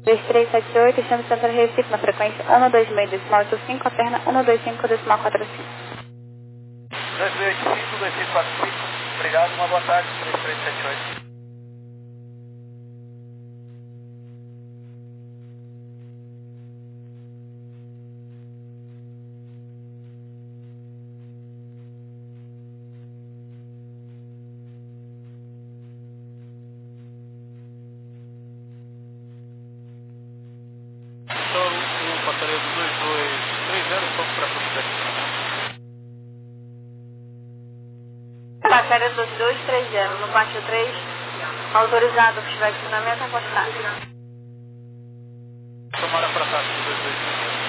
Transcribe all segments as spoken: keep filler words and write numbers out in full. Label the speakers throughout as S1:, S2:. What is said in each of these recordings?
S1: dois três sete oito, estamos tentando Recife na frequência um dois seis decimal oito cinco, alterna um dois cinco decimal quatro cinco.
S2: dois seis oito cinco, dois seis quatro cinco, obrigado, uma boa tarde, três três sete oito. Sou o passageiro do dois dois três zero, estou para a estacionamento.
S1: Passageiro do dois três zero, no pátio três, autorizado para estiver de estacionamento, afastado.
S2: Tomara para taxa do dois dois três zero.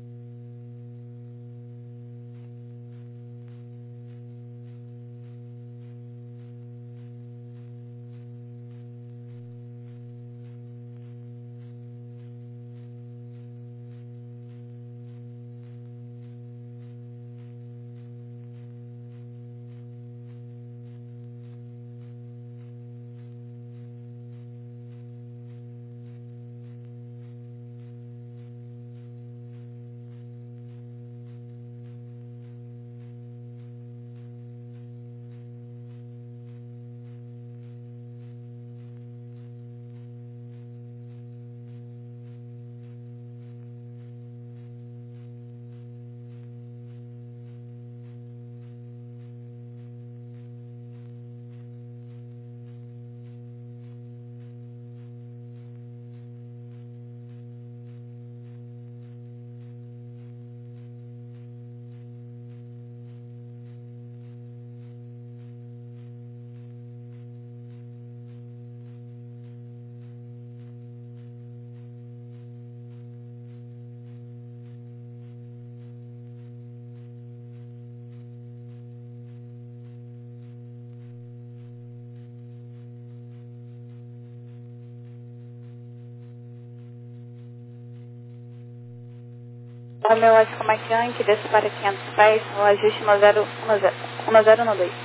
S1: O meu Oscar Mike Yankee, desce para quinhentos pés, o ajuste um zero um zero um dois.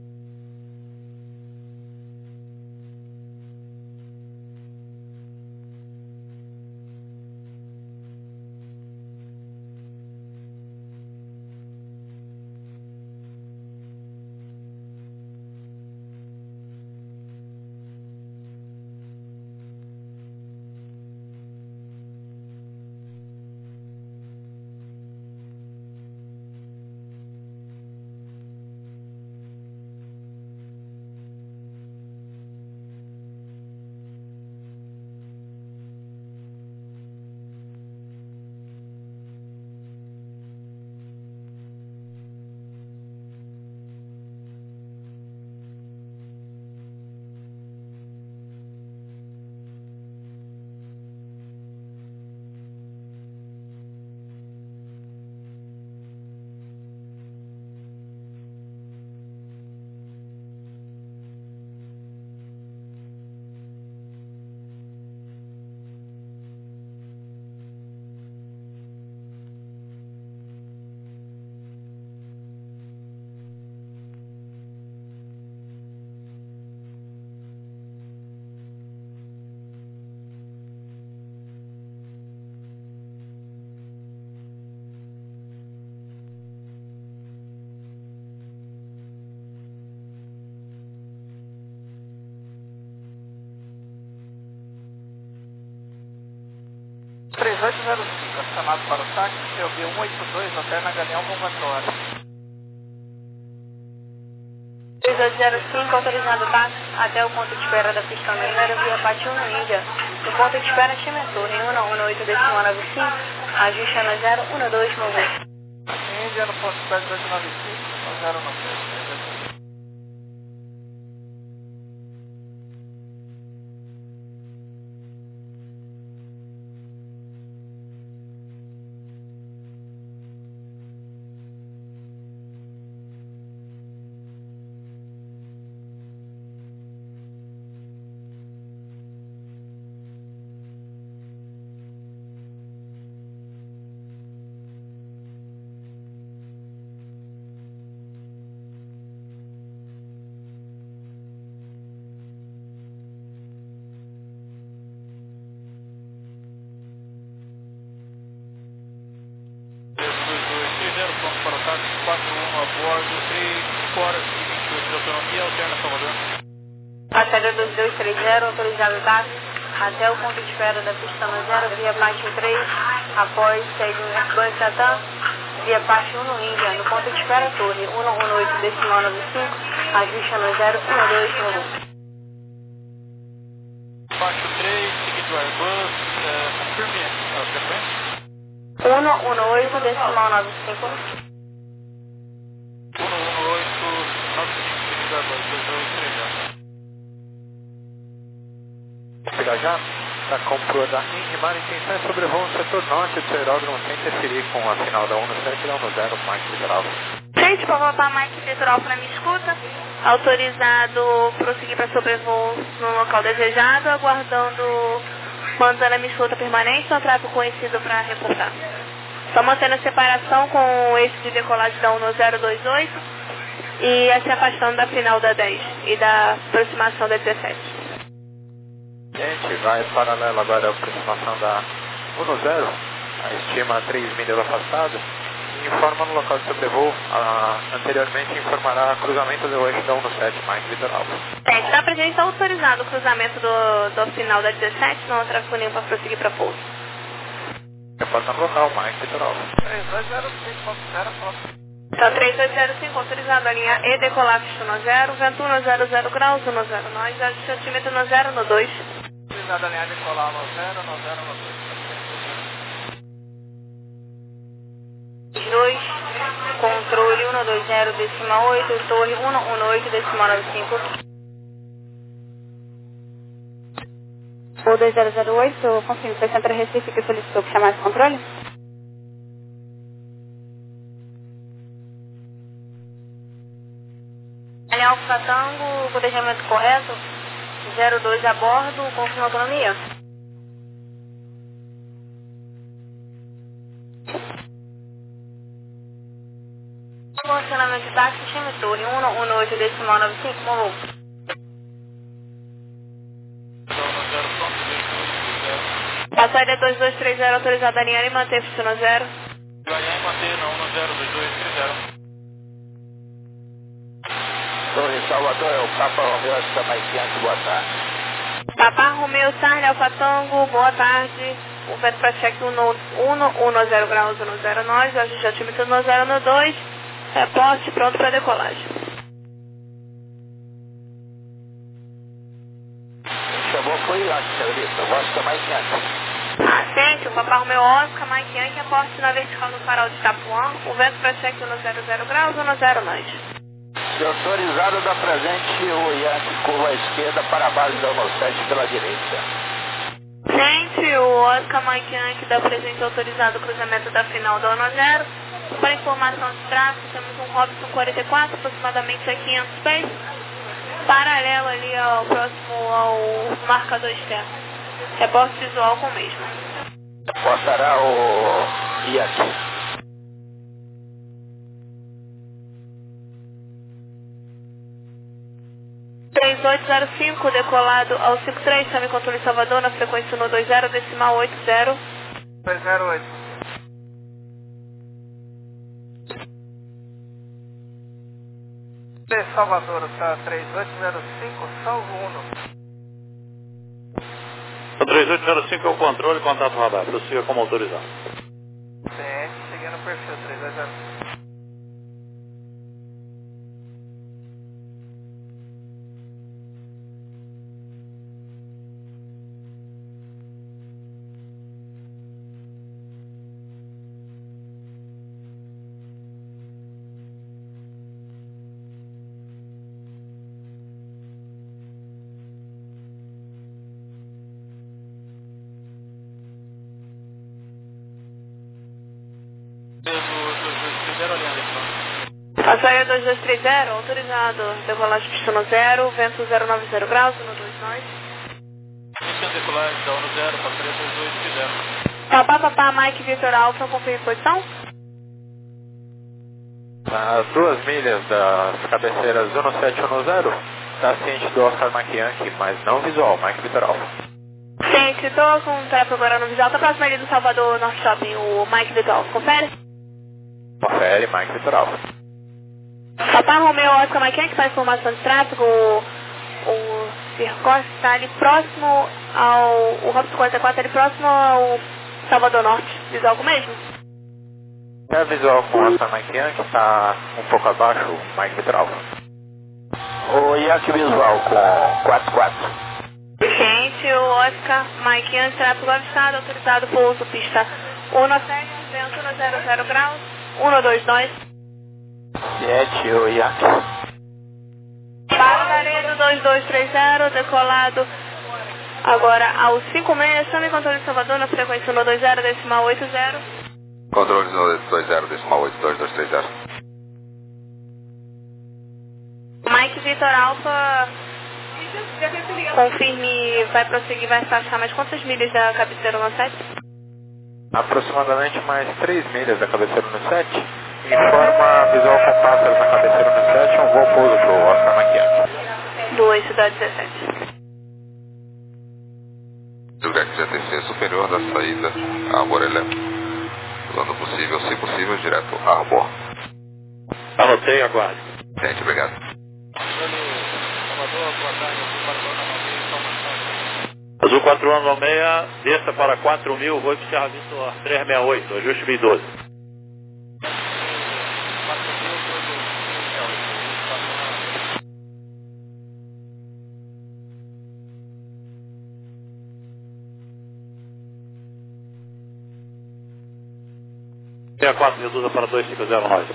S2: três oito zero cinco, acionado para o táxi, C O B um oito dois, alterna Galeão com quatro horas.
S1: três oito zero cinco, autorizado táxi até o ponto de espera da pista mineira via Pátio na Índia. No ponto de espera, Chimentor, em um um oito decimal nove cinco, ajuste no zero um dois nove.
S2: Índia no ponto de espera de oito nove cinco, zero nove dois. táxi quatro um a bordo, três horas e vinte e oito de autonomia, alterna Salvador.
S1: Passageiro dois dois três zero, autorizado o táxi até o ponto de espera da pista no zero, via parte três, após segue o Airbus Latam, via parte um no Índia, no ponto de espera torre um um oito decimal nove cinco, ajuste no zero um dois no um.
S2: Parte três, seguido do Airbus, é, confirme a frequência.
S1: um um oito decimal nove cinco.
S2: um um oito nove cinco, seguido do Airbus, dois dois três zero.
S3: Pirajá, da Compro da Inrimar, intenção é sobrevoo no setor norte do seu aeródromo sem interferir com a final da um um sete e da um um zero, Mike Litoral.
S1: Gente, por voltar Mike Litoral para minha escuta, autorizado prosseguir para sobrevoo no local desejado, aguardando, mandando a minha escuta permanente no tráfego conhecido para reportar. Só mantendo a separação com o eixo de decolagem da um um zero dois oito e se afastando da final da dez e da aproximação da dezessete.
S3: Gente, vai paralelo agora a aproximação da um um zero, a estima três milhas afastada, e informa no local de sobrevoo, a, anteriormente informará cruzamento do eixo da um um sete, Mike Litoral.
S1: É, está presente, está autorizado o cruzamento do, do final da dezessete, não há tráfego nenhum para prosseguir para pouso.
S3: Reporta no local, Mike Litoral.
S2: três dois zero cinco, zero foto.
S1: Então, três dois zero cinco, autorizado a linha E, decolar pista no zero, vento um zero zero graus, um zero nós, ajuste altímetro no zero no dois.
S2: Autorizado a linha decolar no zero, no zero, no dois.
S1: dois, controle um dois zero decimal oito, torre um um oito decimal nove cinco. O dois zero zero oito, confirme, foi Centro Recife que solicitou que chamasse controle? Alfa Alfa Tango, codejamento correto, zero dois a bordo, confirma autonomia. Funcionamento de táxi, chame torre um um oito decimal nove cinco, morro. Passaria dois dois três zero, autorizada a linha e manter pista no zero.
S2: Ganhar e manter na um zero dois dois três zero.
S3: Torre Salvador, é o Papa Romeu Oscar Mike Yankee, boa tarde.
S1: Papa Romeu Sarne, Alfa Tango, boa tarde. O vento para cheque um um zero graus, um zero nós, ajuste altímetro no zero no dois. Reporte pronto para decolagem.
S3: Chamou foi lá, senhorita, Oscar Mike Yankee.
S1: Atente, o Papa Romeu Oscar, Mike Yankee, aporte na vertical no farol de Itapuã. O vento para cheque um zero zero graus, um zero nós.
S3: Se autorizado, da presente o Yankee curva à esquerda para a base da um um sete pela direita.
S1: Gente, o Oscar Mike Yankee dá presente autorizado o cruzamento da final da um zero. Para informação de tráfego, temos um Robson quarenta e quatro, aproximadamente a quinhentos pés, paralelo ali ao próximo ao marcador externo. Reporte visual com o mesmo.
S3: Reportará o Yankee.
S1: três oito zero cinco, decolado ao cinco três, chame controle Salvador na frequência um dois zero, decimal oito zero.
S2: dois zero oito. Salvador, tá três oito zero cinco, salvo um.
S4: O três oito zero cinco é o controle, contato radar, prossiga como autorizado.
S2: Sim, seguindo o perfil três oito zero cinco.
S1: Passaria dois dois três zero, autorizado, decolagem pista no zero, vento zero nove zero graus, um dois nós.
S2: Iniciando decolagem da um zero, passaria dois dois três zero.
S1: Papá, papá, Mike Victor Alfa, confirme posição?
S3: As duas milhas das cabeceiras um sete um zero, está ciente do Oscar Mike Yankee, mas não visual, Mike Victor Alfa.
S1: Gente, estou com o tráfego agora no visual, está próximo ali do Salvador North Shopping, o Mike Victor Alfa, confere?
S3: Confere, Mike Vitor Alfa.
S1: Papai Romeu Oscar Mike, que faz informação de tráfego, o, o Circoste está ali próximo ao, o Robson quarenta e quatro ali próximo ao Salvador Norte, visual mesmo?
S3: É visual com o Oscar Mike que está um pouco abaixo, Mike Vitor Alfa.
S5: O Yankee visual com quatro quatro.
S1: Gente, o Oscar Mike Yankee, tráfego avistado, autorizado pouso pista um sete, vento no zero zero graus, um dois dois.
S5: sete, o Yankee.
S1: Para o Laredo dois dois três zero, decolado agora ao cinco seis, chame controle de Salvador na frequência um dois zero, decimal oito zero.
S6: Controle dois zero, decimal oito dois dois três zero.
S1: Mike Vitor Alfa, confirme, vai prosseguir, vai afastar mais quantas milhas da cabeceira no sete?
S3: Aproximadamente mais três milhas da cabeceira no sete. Informa visual com pássaros na cabeceira no sete, um voo pouso para o Oscar Mike.
S1: dois, cidade dezessete.
S6: Julgar que G T C superior da saída Arbor Elétrico. Plano possível, se possível, direto Arbor.
S4: Anotei, aguarde.
S6: Gente, obrigado.
S4: Azul quatro um nove seis, desça para quatro mil, voo para Serra Vitor trezentos e sessenta e oito, ajuste mil e doze. sessenta e quatro, reduza para dois cinco zero nove.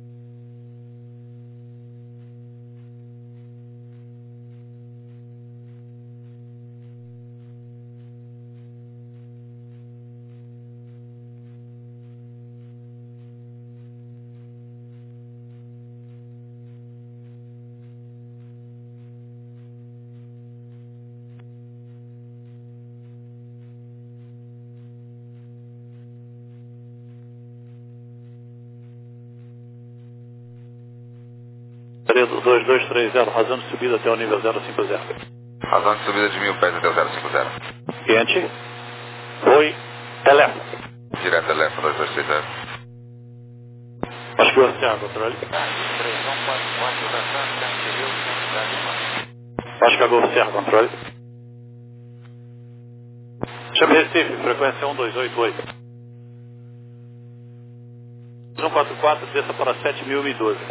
S4: dois dois três zero, razão de subida até o nível zero cinco zero.
S6: Razão de subida de mil pés até o zero cinco zero.
S4: Quente. Foi. Telefone.
S6: Direto Telefone dois dois três zero.
S4: Acho que o Oceano, controle. Acho que a Golf Serra, controle. Chame Recife, frequência um dois oito oito. um quatro quatro, desça para sete mil e doze.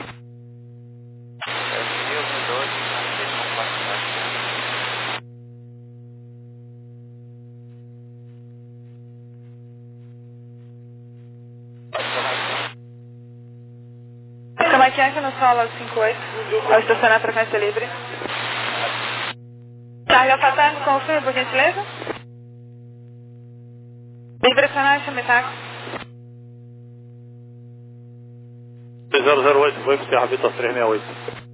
S1: Camaquianque no solo cinco oito, ao estacionar a frequência livre. Carga fatal, confirme, por gentileza. Vibracional, chame táxi.
S4: zero zero oito, voo para Serra Vitor trezentos e sessenta e oito.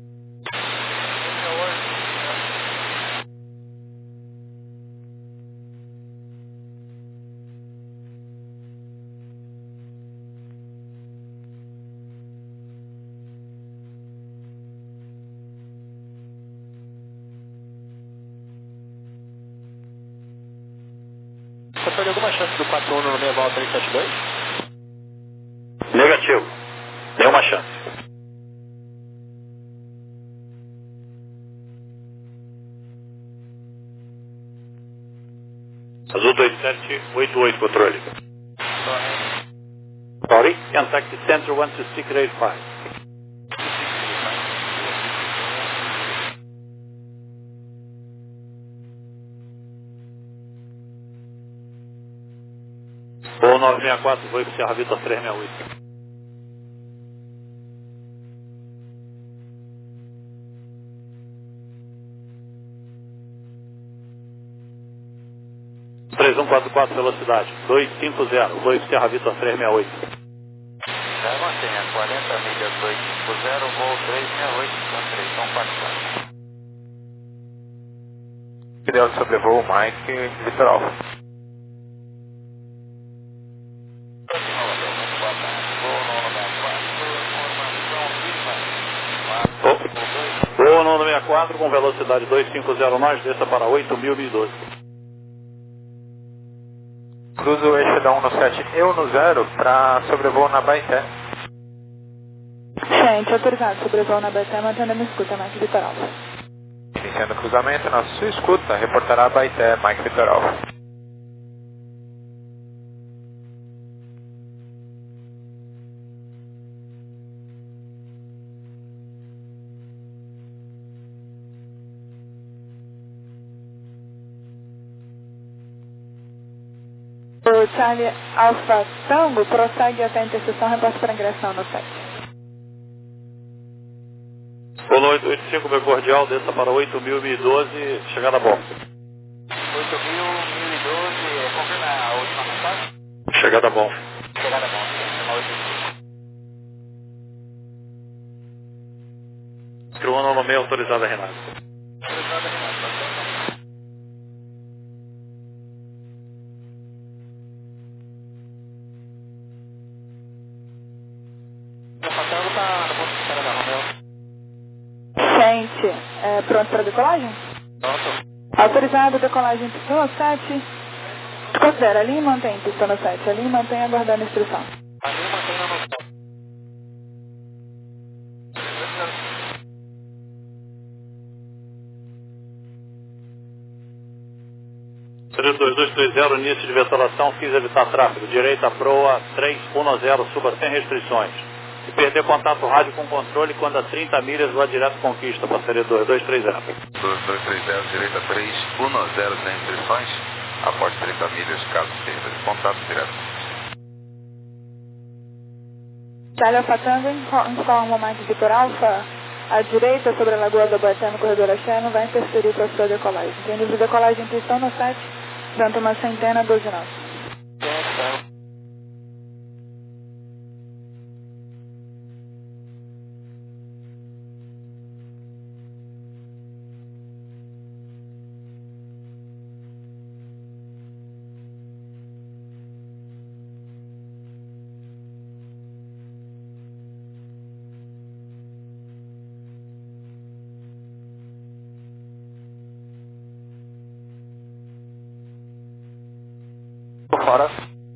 S5: Você perdeu alguma chance do quatro um no meio volta três sete dois?
S4: Negativo. Nenhuma chance. Azul dois sete oito oito, controle. Sorry, contact center one two six eight five. Voo nove seis quatro, voo para Serra Vitor trezentos e sessenta e oito. três um quatro quatro, velocidade, dois cinco zero, voo para Serra Vitor trezentos e sessenta e oito.
S5: Mantenha quarenta milhas dois cinco zero, voo trezentos e sessenta e oito, com três um quatro quatro.
S3: Ideal de sobrevoo, Mike Vitor Alfa.
S4: Voo no sessenta e quatro com velocidade dois cinco zero nós, desça para oito mil e doze.
S3: Cruza o eixo da um no sete e um no zero para sobrevoo na Baité.
S7: Gente, autorizado, sobrevoo na Baité, mantendo a minha escuta, Mike Vitor Alfa.
S3: Iniciando o cruzamento, na sua escuta, reportará Baité, Mike Vitor Alfa.
S7: O Charlie Alfa Tango prossegue até a interseção, reporte para ingressão no sete.
S4: Polo oito oito cinco, meu cordial, desça para oito mil e doze, chegada a bordo.
S2: oito mil e doze, confirma a última mensagem?
S4: Chegada a bordo.
S2: Chegada a bordo, oito oito cinco.
S4: Criouano no meio, autorizada Renato.
S2: Autorizada Renato.
S7: Gente, é, pronto para decolagem?
S2: Pronto.
S7: Autorizado, decolagem pistão sete. Considera ali e mantém pistão sete. Ali e mantém aguardando a instrução.
S2: Ali mantém na noção.
S4: três dois dois três zero, início de vetoração, quis evitar tráfego. Direita, proa, três um zero, suba sem restrições. Se perder contato rádio com controle, quando a trinta milhas, vá direto conquista, parceria dois dois três zero.
S6: dois dois três zero, direita três um zero, sem restrições. Após trinta milhas, caso perda de contato direto.
S7: Charlie Alfa Tango informa o Mike Vitor Alfa. À direita, sobre a Lagoa da Baité, no corredor Axé, não vai interferir para a sua decolagem. Tem livre de decolagem em pistão no sete, pronto uma centena, doze nove.
S3: Fora.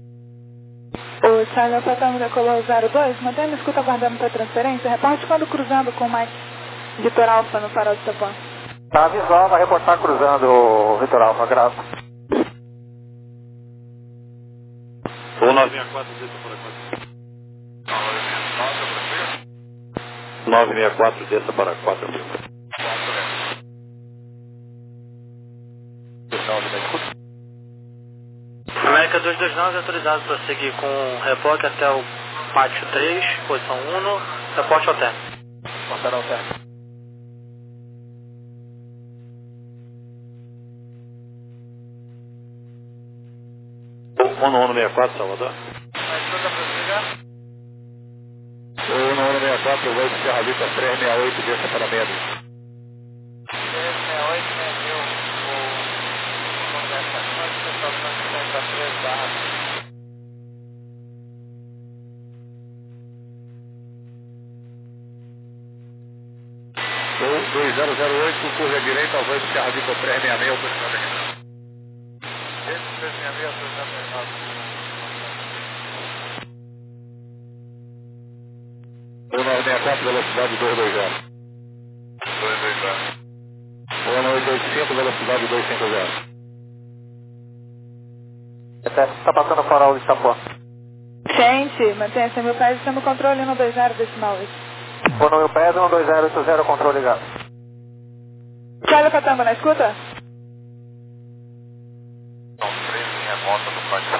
S7: O Charlie Alfa Tango decolou zero dois, mantendo a escuta aguardando para transferência. Reporte quando cruzando com o Mike Vitor Alfa no farol de Tapuã.
S3: Tá visual, vai reportar cruzando o Vitor Alfa, graças.
S4: um nove seis quatro, desça para quatro. nove seis quatro, desça para quatro mil.
S2: América dois dois nove, autorizado para seguir com reporte até o pátio três, posição um, reporte ao término.
S3: Passará ao término.
S4: um um seis quatro, Salvador.
S3: um um seis quatro, oito, Serra Vista três seis oito, desça para meia.
S2: três seis oito, meia mil,
S3: dois zero zero oito, curva à direita, ao voz Serra Vista três seis seis, autorizada Renato.
S2: três seis seis, autorizada Renato.
S3: um nove seis quatro, velocidade dois dois zero.
S6: dois dois zero.
S3: um oito oito cinco, velocidade dois cinco zero. Está passando o farol de Itapuã.
S7: Gente, mantenha cem mil pés, estamos no controle no dois zero decimal oito.
S3: um mil pés, um dois zero oito zero, controle ligado.
S7: Charlie Alfa Tango na escuta?
S6: São três linhas rota do pátio.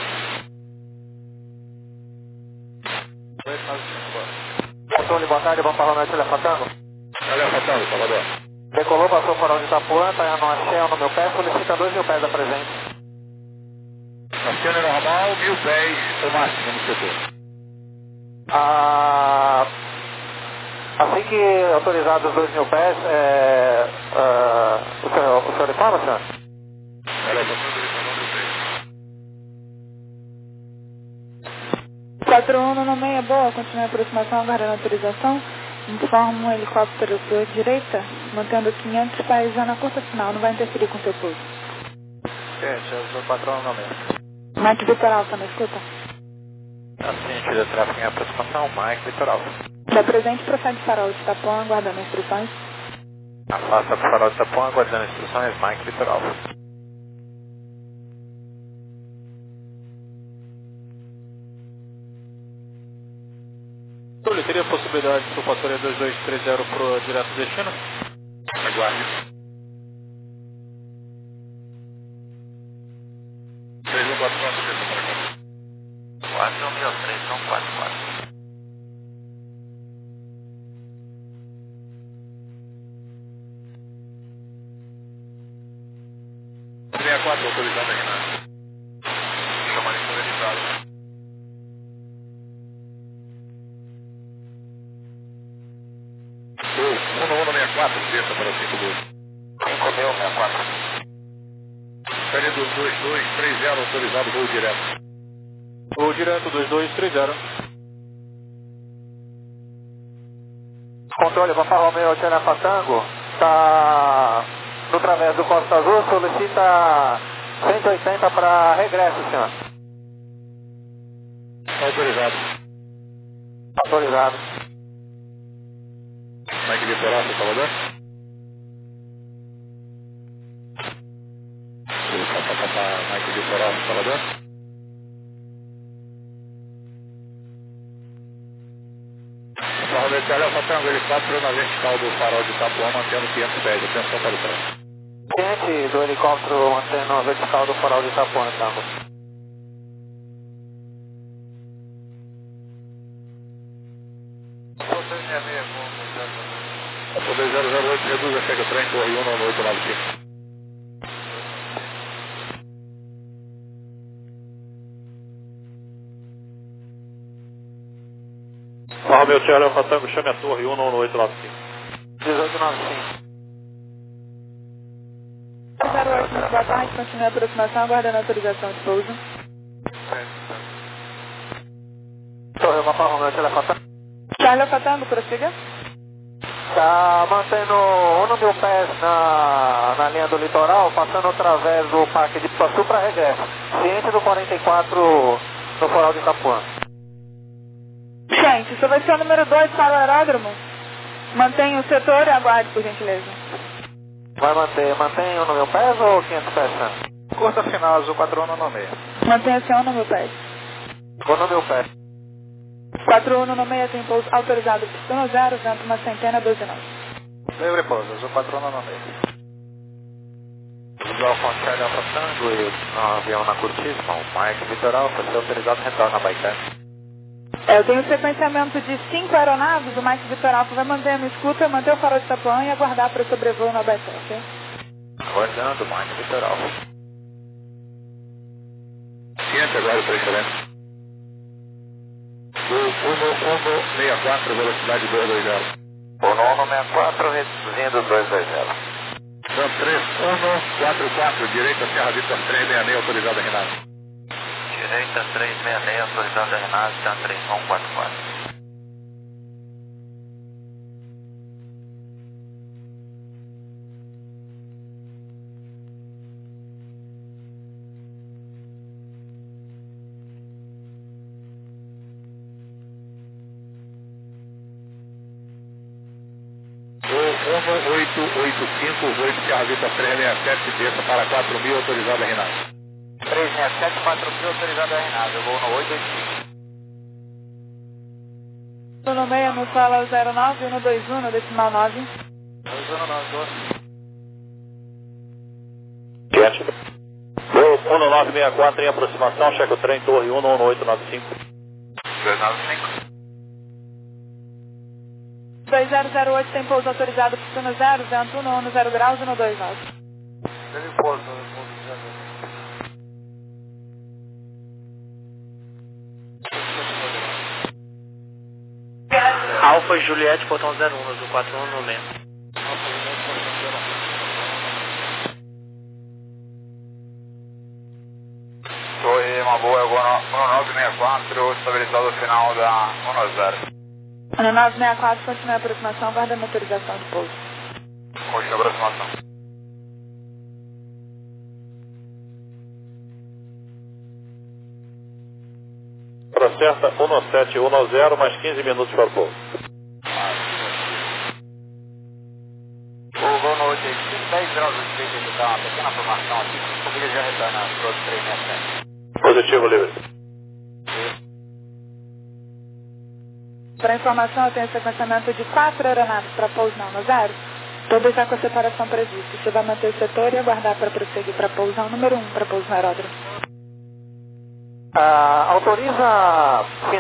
S3: Controle, boa tarde, vamos falar no Charlie Alfa Tango. Charlie Alfa Tango, Salvador. Decolou, passou o farol de Itapuã, está no Axé, no meu pé, solicita dois mil pés a presente. Acena normal, mil pés, o máximo no setor. Ah, assim que autorizados os dois mil pés, é, ah, o, senhor, o senhor informa, senhor?
S7: quatro um no meia, boa, continue a aproximação, aguardando autorização. Informa um helicóptero sua direita, mantendo quinhentos pés já na curta final, não vai interferir com o seu pouso.
S3: Gente, eu sou o patrão no meio.
S7: Mike Vitor Alfa, na escuta?
S3: Assistente de tráfego em aproximação, Mike Vitor Alfa.
S7: Da presente, procede farol de Itapuã, aguardando instruções.
S3: Afasta para o farol de Itapuã, aguardando instruções, Mike Vitor Alfa.
S8: Túlio, teria possibilidade de sulfatória dois dois três zero para o direto destino?
S4: Aguarde. três um quatro quatro,
S5: quatro mil três um quatro quatro.
S4: sessenta e quatro, autorizado aqui na... Chamar isso autorizado. um um sessenta e quatro, desça para cinco dois.
S5: cinco mil sessenta e quatro.
S4: Série dos dois dois três zero, autorizado, voo direto.
S8: Voo direto dois dois três zero.
S3: Controle, Alfa Romeo, Alfa Tango, está no travesso do Costa Azul, solicita cento e oitenta para regresso, senhor.
S4: Autorizado.
S3: Autorizado.
S4: Mike Litoral, Salvador. Mike Litoral, Salvador. Salvador, Alfa Tango, ele quatro na vertical do farol de Itapuã, mantendo quinhentos pés. Atenção para o trem.
S3: Cliente do helicóptero mantendo a vertical do farol de Itapuã, Tango.
S4: dois zero zero oito, reduz a chega o trem, corre um nove oito nove cinco. Barra meu Charlie Alfa Tango, chame a torre um nove oito nove cinco.
S3: dezoito noventa e cinco.
S7: zero oito, muito boa tarde, continue a aproximação, aguardando a autorização de pouso.
S3: Torre, Alfa Romeo, Alfa Tango.
S7: Charlie Alfa Tango, prossiga.
S3: Está mantendo um mil pés na, na linha do litoral, passando através do Parque de Ituaçu para regresso. Ciente do quarenta e quatro no farol de Itapuã.
S7: Gente, isso vai ser o número dois para o aeródromo. Mantenha o setor e aguarde, por gentileza.
S3: Vai manter, mantém um mil pés ou quinhentos pés, senhor?
S8: Curta final, azul quatro um no meio.
S7: Mantenha-se a um mil pés.
S3: Um mil pés.
S7: quatro um no meio tem pouso autorizado, pistão zero, vento uma centena, doze nove.
S8: Livre pouso, azul quatro um no meio.
S3: Visual com Charlie Alfa Tango e um avião na curtíssima, o Mike Vitor Alfa, ser autorizado retorno a Baité.
S7: É, eu tenho sequenciamento de cinco aeronaves, o Mike Vitor Alfa vai manter a escuta, manter o farol de Itapuã e aguardar para o sobrevoo na Baité, ok?
S3: Aguardando, Mike Vitor Alfa.
S4: Ciente agora o transferência. um um sessenta e quatro, velocidade dois dois zero.
S5: um nove sessenta e quatro, reduzindo dois dois zero.
S4: Então, três um quatro quatro, direita Serra Vitor três seis seis, autorizada Renato.
S5: Direita três seis seis, autorizada Renato, está três um quatro quatro.
S4: um oito oito cinco, oito Serra Vitor três seis sete, desça para quatro mil, autorizada Renato.
S5: três seis sete, quatro mil, autorizada Renato, eu vou no oito oito cinco.
S7: No meio nos fala zero nove, um dois um, no decimal nove.
S8: dois um nove dois.
S4: Ciente. um nove seis quatro em aproximação, checa o trem, torre um um oito nove cinco.
S5: dois nove cinco.
S7: dois zero zero oito tem pouso autorizado, pistão zero, vento um um zero graus, um dois nove.
S8: Ele pouso, pouso
S2: Alfa Juliette, portão zero um, azul quatro um no meio.
S5: Torre, uma boa, um nove seis quatro, estabilizado final da um zero.
S7: No nove seis quatro, continue a aproximação, aguardando a autorização de pouso.
S5: Continua a aproximação.
S4: Hora certa, um sete um zero, mais quinze minutos para o pouso. Tango livre.
S7: Para informação, eu tenho sequenciamento de quatro aeronaves para pouso na zero. Todas já com a separação prevista. Você vai manter o setor e aguardar para prosseguir para pouso número um, para pouso no aeródromo.
S2: Ah, autoriza